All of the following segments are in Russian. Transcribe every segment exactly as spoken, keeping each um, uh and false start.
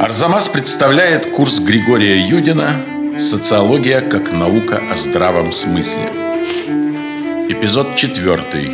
Арзамас представляет курс Григория Юдина «Социология как наука о здравом смысле». Эпизод четвертый.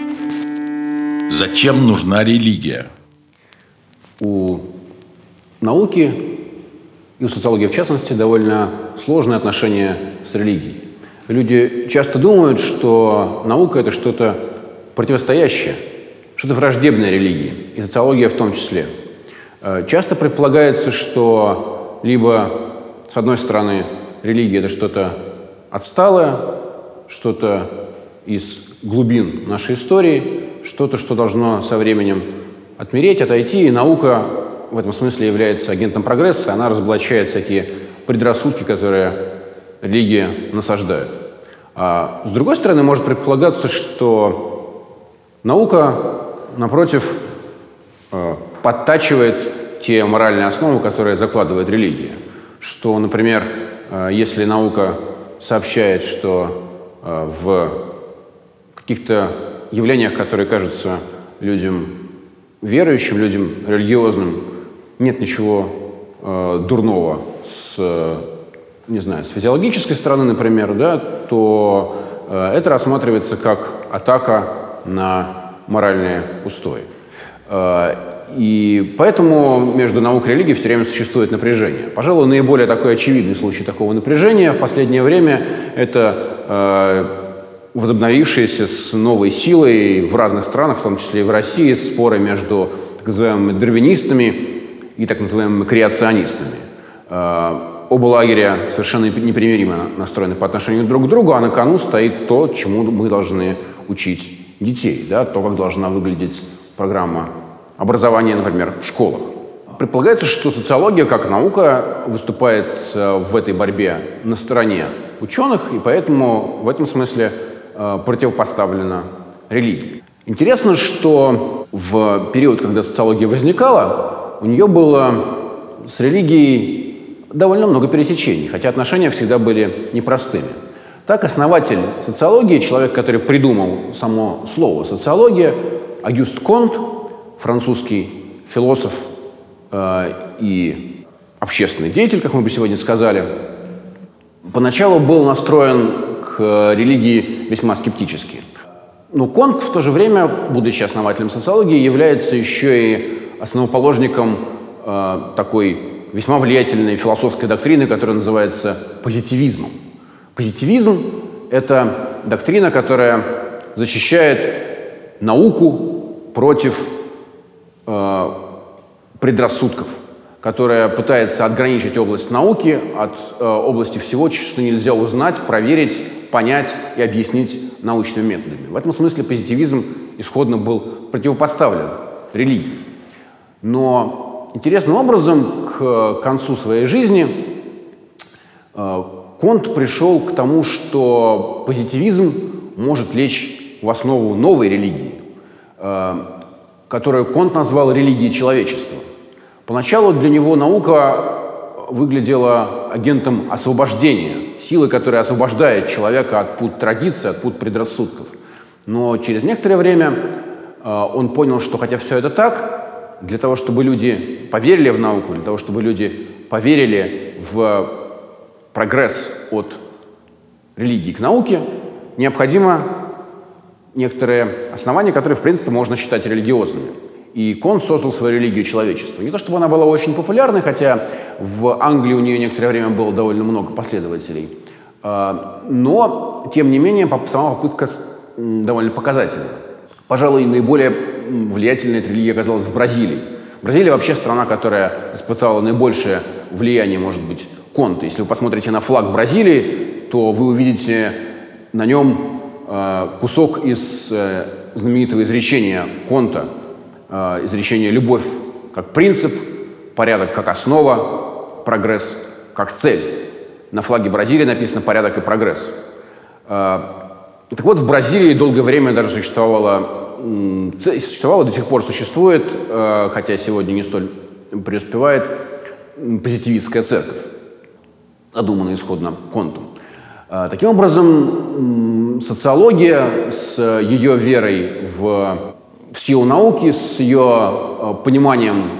Зачем нужна религия? У науки и у социологии, в частности, довольно сложное отношение с религией. Люди часто думают, что наука – это что-то противостоящее, что-то враждебное религии, и социология в том числе. Часто предполагается, что либо, с одной стороны, религия – это что-то отсталое, что-то из глубин нашей истории, что-то, что должно со временем отмереть, отойти, и наука в этом смысле является агентом прогресса, она разоблачает всякие предрассудки, которые религия насаждает. А с другой стороны, может предполагаться, что наука, напротив, подтачивает те моральные основы, которые закладывает религия. Что, например, если наука сообщает, что в каких-то явлениях, которые кажутся людям верующим, людям религиозным, нет ничего э, дурного с, не знаю, с физиологической стороны, например, да, то э, это рассматривается как атака на моральные устои. Э, и поэтому между наукой и религией все время существует напряжение. Пожалуй, наиболее такой очевидный случай такого напряжения в последнее время – это э, возобновившиеся с новой силой в разных странах, в том числе и в России, споры между так называемыми дарвинистами и так называемыми креационистами. Оба лагеря совершенно непримиримо настроены по отношению друг к другу, а на кону стоит то, чему мы должны учить детей, да, то, как должна выглядеть программа образования, например, в школах. Предполагается, что социология как наука выступает в этой борьбе на стороне ученых, и поэтому в этом смысле противопоставлена религии. Интересно, что в период, когда социология возникала, у нее было с религией довольно много пересечений, хотя отношения всегда были непростыми. Так, основатель социологии, человек, который придумал само слово «социология», Агюст Конт, французский философ э, и общественный деятель, как мы бы сегодня сказали, поначалу был настроен к религии весьма скептически. Но Конт в то же время, будучи основателем социологии, является еще и основоположником э, такой весьма влиятельной философской доктрины, которая называется позитивизмом. Позитивизм – это доктрина, которая защищает науку против э, предрассудков, которая пытается отграничить область науки от э, области всего, что нельзя узнать, проверить, понять и объяснить научными методами. В этом смысле позитивизм исходно был противопоставлен религии. Но интересным образом к концу своей жизни э, Конт пришел к тому, что позитивизм может лечь в основу новой религии, э, которую Конт назвал религией человечества. Поначалу для него наука выглядела агентом освобождения, силой, которая освобождает человека от пут традиций, от пут предрассудков. Но через некоторое время э, он понял, что хотя все это так, для того, чтобы люди поверили в науку, для того, чтобы люди поверили в прогресс от религии к науке, необходимо некоторые основания, которые, в принципе, можно считать религиозными. И Конт создал свою религию человечества. Не то чтобы она была очень популярной, хотя в Англии у нее некоторое время было довольно много последователей. Но, тем не менее, сама попытка довольно показательна. Пожалуй, наиболее влиятельной эта религия оказалась в Бразилии. Бразилия вообще страна, которая испытала наибольшее влияние, может быть, Конта. Если вы посмотрите на флаг Бразилии, то вы увидите на нем кусок из знаменитого изречения Конта, изречение «любовь как принцип», «порядок как основа», «прогресс как цель». На флаге Бразилии написано «порядок и прогресс». Так вот, в Бразилии долгое время даже существовало, существовало, до сих пор существует, хотя сегодня не столь преуспевает, позитивистская церковь, задуманная исходно Контом. Таким образом, социология с ее верой в в силу науки, с ее пониманием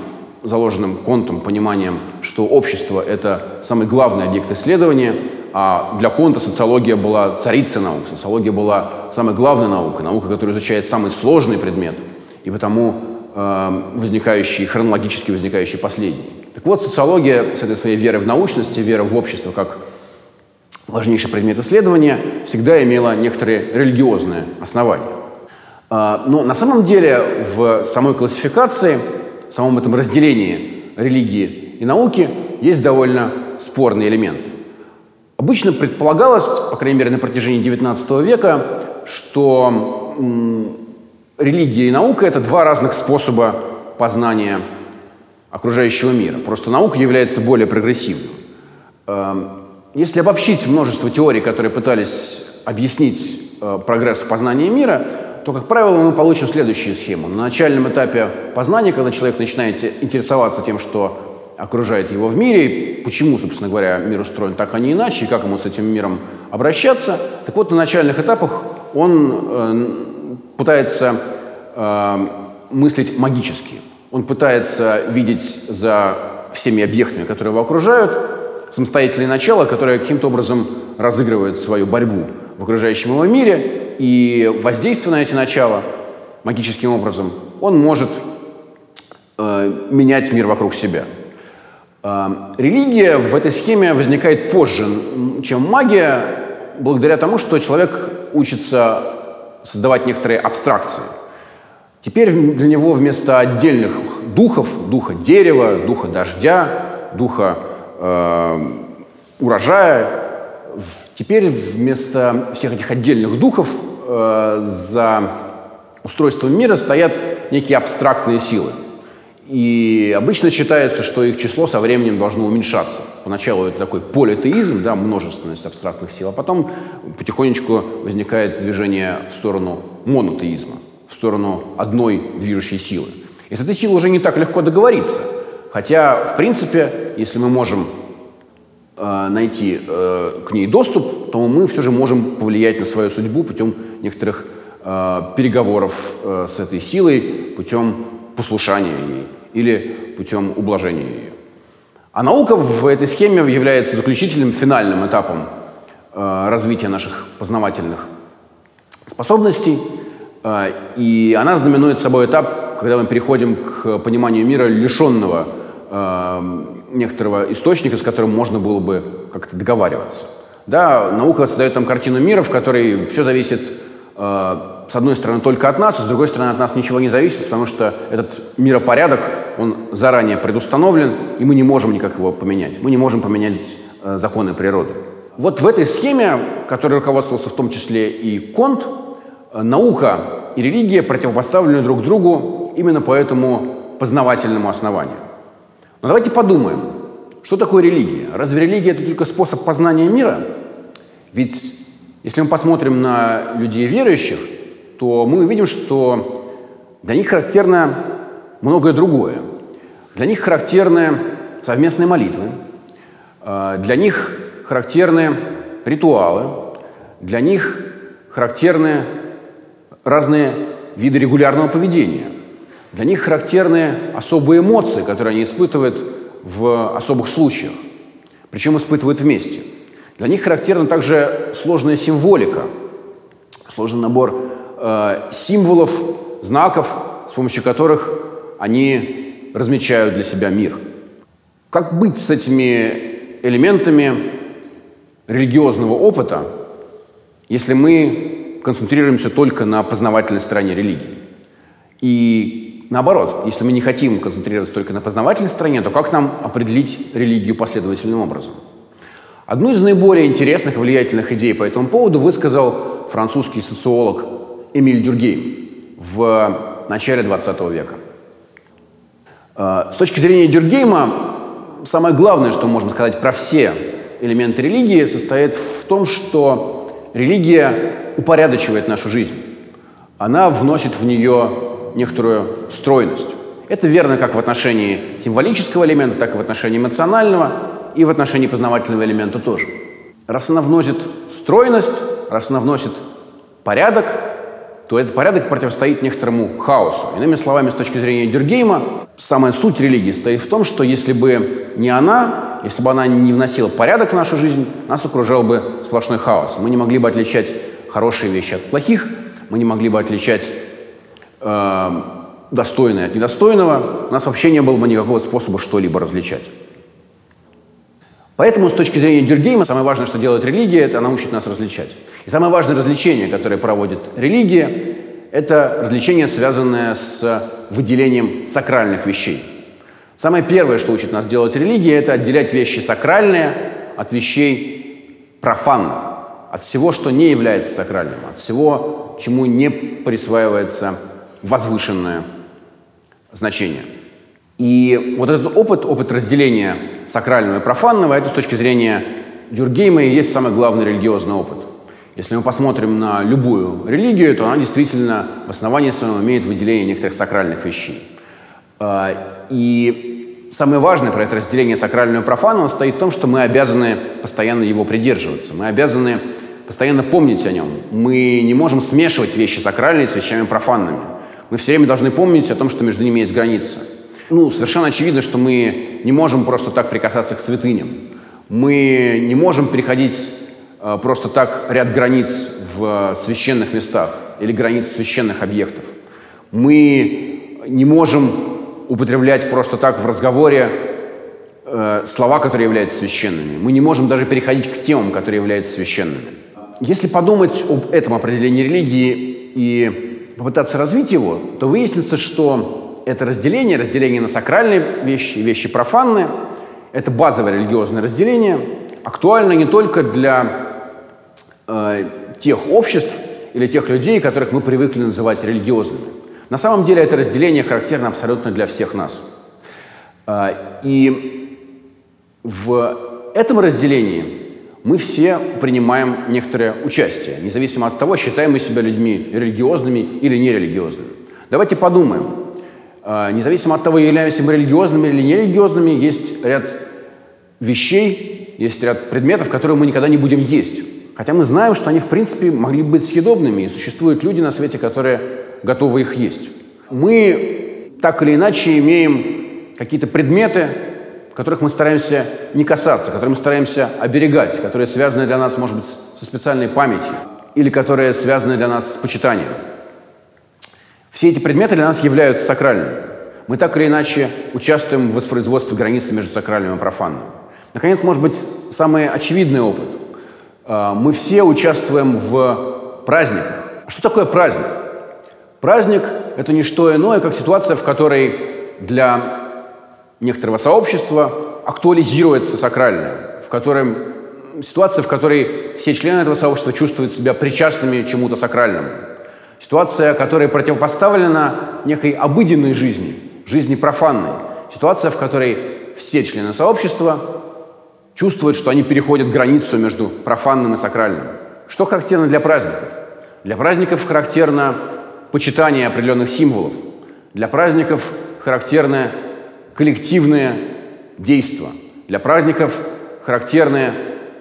заложенным Контом пониманием, что общество — это самый главный объект исследования, а для Конта социология была царицей наук, социология была самой главной наукой, наука, которая изучает самый сложный предмет, и потому э, возникающий, хронологически возникающий последний. Так вот, социология с этой своей верой в научность, верой в общество как важнейший предмет исследования, всегда имела некоторые религиозные основания. Но на самом деле в самой классификации, в самом этом разделении религии и науки есть довольно спорные элементы. Обычно предполагалось, по крайней мере на протяжении девятнадцатого века, что м, религия и наука — это два разных способа познания окружающего мира. Просто наука является более прогрессивной. Если обобщить множество теорий, которые пытались объяснить э, прогресс в познании мира, то, как правило, мы получим следующую схему. На начальном этапе познания, когда человек начинает интересоваться тем, что окружает его в мире, почему, собственно говоря, мир устроен так, а не иначе, и как ему с этим миром обращаться, так вот, на начальных этапах он э, пытается э, мыслить магически. Он пытается видеть за всеми объектами, которые его окружают, самостоятельное начало, которое каким-то образом разыгрывает свою борьбу в окружающем его мире, и воздействуя на эти начала магическим образом, он может э, менять мир вокруг себя. Э, религия в этой схеме возникает позже, чем магия, благодаря тому, что человек учится создавать некоторые абстракции. Теперь для него вместо отдельных духов, духа дерева, духа дождя, духа урожая, теперь вместо всех этих отдельных духов э, за устройством мира стоят некие абстрактные силы. И обычно считается, что их число со временем должно уменьшаться. Поначалу это такой политеизм, да, множественность абстрактных сил, а потом потихонечку возникает движение в сторону монотеизма, в сторону одной движущей силы. И с этой силой уже не так легко договориться. Хотя, в принципе, если мы можем э, найти э, к ней доступ, то мы все же можем повлиять на свою судьбу путем некоторых э, переговоров э, с этой силой, путем послушания ей или путем ублажения ее. А наука в этой схеме является заключительным, финальным этапом э, развития наших познавательных способностей, э, и она знаменует собой этап, когда мы переходим к пониманию мира, лишенного некоторого источника, с которым можно было бы как-то договариваться. Да, наука создает там картину мира, в которой все зависит, э, с одной стороны, только от нас, а с другой стороны, от нас ничего не зависит, потому что этот миропорядок, он заранее предустановлен, и мы не можем никак его поменять. Мы не можем поменять э, законы природы. Вот в этой схеме, которой руководствовался в том числе и Конт, э, наука и религия противопоставлены друг другу именно по этому познавательному основанию. Но давайте подумаем, что такое религия? Разве религия — это только способ познания мира? Ведь если мы посмотрим на людей верующих, то мы увидим, что для них характерно многое другое. Для них характерны совместные молитвы, для них характерны ритуалы, для них характерны разные виды регулярного поведения. Для них характерны особые эмоции, которые они испытывают в особых случаях, причем испытывают вместе. Для них характерна также сложная символика, сложный набор э, символов, знаков, с помощью которых они размечают для себя мир. Как быть с этими элементами религиозного опыта, если мы концентрируемся только на познавательной стороне религии? И наоборот, если мы не хотим концентрироваться только на познавательной стороне, то как нам определить религию последовательным образом? Одну из наиболее интересных и влиятельных идей по этому поводу высказал французский социолог Эмиль Дюркгейм в начале двадцатого века. С точки зрения Дюркгейма, самое главное, что можно сказать про все элементы религии, состоит в том, что религия упорядочивает нашу жизнь. Она вносит в нее некоторую стройность. Это верно как в отношении символического элемента, так и в отношении эмоционального, и в отношении познавательного элемента тоже. Раз она вносит стройность, раз она вносит порядок, то этот порядок противостоит некоторому хаосу. Иными словами, с точки зрения Дюркгейма, самая суть религии стоит в том, что если бы не она, если бы она не вносила порядок в нашу жизнь, нас окружал бы сплошной хаос. Мы не могли бы отличать хорошие вещи от плохих, мы не могли бы отличать э, достойное от недостойного, у нас вообще не было бы никакого способа что-либо различать. Поэтому, с точки зрения Дюркгейма, самое важное, что делает религия, это она учит нас различать. И самое важное развлечение, которое проводит религия, это развлечение, связанное с выделением сакральных вещей. Самое первое, что учит нас делать религия, это отделять вещи сакральные от вещей профанных, от всего, что не является сакральным, от всего, чему не присваивается возвышенное значение. И вот этот опыт, опыт разделения сакрального и профанного, это с точки зрения Дюркгейма и есть самый главный религиозный опыт. Если мы посмотрим на любую религию, то она действительно в основании своем имеет выделение некоторых сакральных вещей. И самое важное про это разделение сакрального и профанного стоит в том, что мы обязаны постоянно его придерживаться. Мы обязаны постоянно помнить о нем. Мы не можем смешивать вещи сакральные с вещами профанными. Мы все время должны помнить о том, что между ними есть граница. Ну, совершенно очевидно, что мы не можем просто так прикасаться к святыням. Мы не можем переходить э, просто так ряд границ в священных местах или границ священных объектов. Мы не можем употреблять просто так в разговоре э, слова, которые являются священными. Мы не можем даже переходить к темам, которые являются священными. Если подумать об этом определении религии и попытаться развить его, то выяснится, что это разделение, разделение на сакральные вещи и вещи профанные, это базовое религиозное разделение, актуально не только для э, тех обществ или тех людей, которых мы привыкли называть религиозными. На самом деле это разделение характерно абсолютно для всех нас. Э, и в этом разделении мы все принимаем некоторое участие, независимо от того, считаем мы себя людьми религиозными или нерелигиозными. Давайте подумаем. Независимо от того, являемся мы религиозными или нерелигиозными, есть ряд вещей, есть ряд предметов, которые мы никогда не будем есть. Хотя мы знаем, что они, в принципе, могли бы быть съедобными, и существуют люди на свете, которые готовы их есть. Мы так или иначе имеем какие-то предметы, которых мы стараемся не касаться, которые мы стараемся оберегать, которые связаны для нас, может быть, со специальной памятью, или которые связаны для нас с почитанием. Все эти предметы для нас являются сакральными. Мы так или иначе участвуем в воспроизводстве границы между сакральным и профанным. Наконец, может быть, самый очевидный опыт. Мы все участвуем в праздниках. А что такое праздник? Праздник – это не что иное, как ситуация, в которой для некоторого сообщества актуализируется сакральное, в котором, ситуация, в которой все члены этого сообщества чувствуют себя причастными к чему-то сакральному. Ситуация, которая противопоставлена некой обыденной жизни, жизни профанной. Ситуация, в которой все члены сообщества чувствуют, что они переходят границу между профанным и сакральным. Что характерно для праздников? Для праздников характерно почитание определенных символов. Для праздников характерны коллективные действия. Для праздников характерны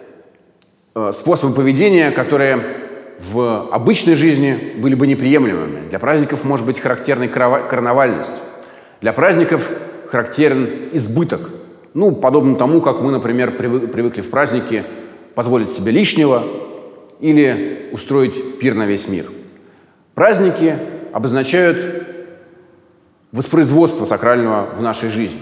э, способы поведения, которые в обычной жизни были бы неприемлемыми. Для праздников может быть характерной карнавальность. Для праздников характерен избыток. Ну, подобно тому, как мы, например, привыкли в праздники позволить себе лишнего или устроить пир на весь мир. Праздники обозначают воспроизводство сакрального в нашей жизни.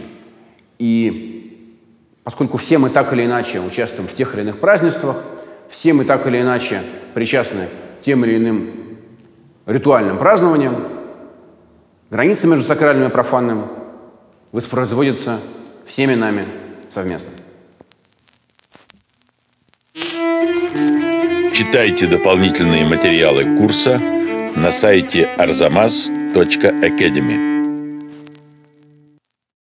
И поскольку все мы так или иначе участвуем в тех или иных празднествах, все мы так или иначе причастны тем или иным ритуальным празднованиям, граница между сакральным и профанным воспроизводится всеми нами совместно. Читайте дополнительные материалы курса на сайте арзамас точка академи.